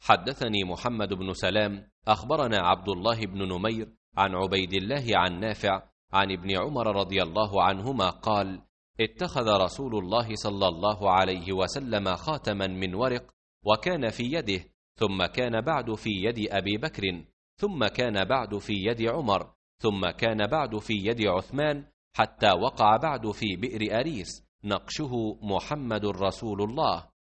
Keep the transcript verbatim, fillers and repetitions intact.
حدثني محمد بن سلام أخبرنا عبد الله بن نمير عن عبيد الله عن نافع عن ابن عمر رضي الله عنهما قال: اتخذ رسول الله صلى الله عليه وسلم خاتما من ورق، وكان في يده، ثم كان بعد في يد أبي بكر، ثم كان بعد في يد عمر، ثم كان بعد في يد عثمان، حتى وقع بعد في بئر أريس، نقشه محمد رسول الله.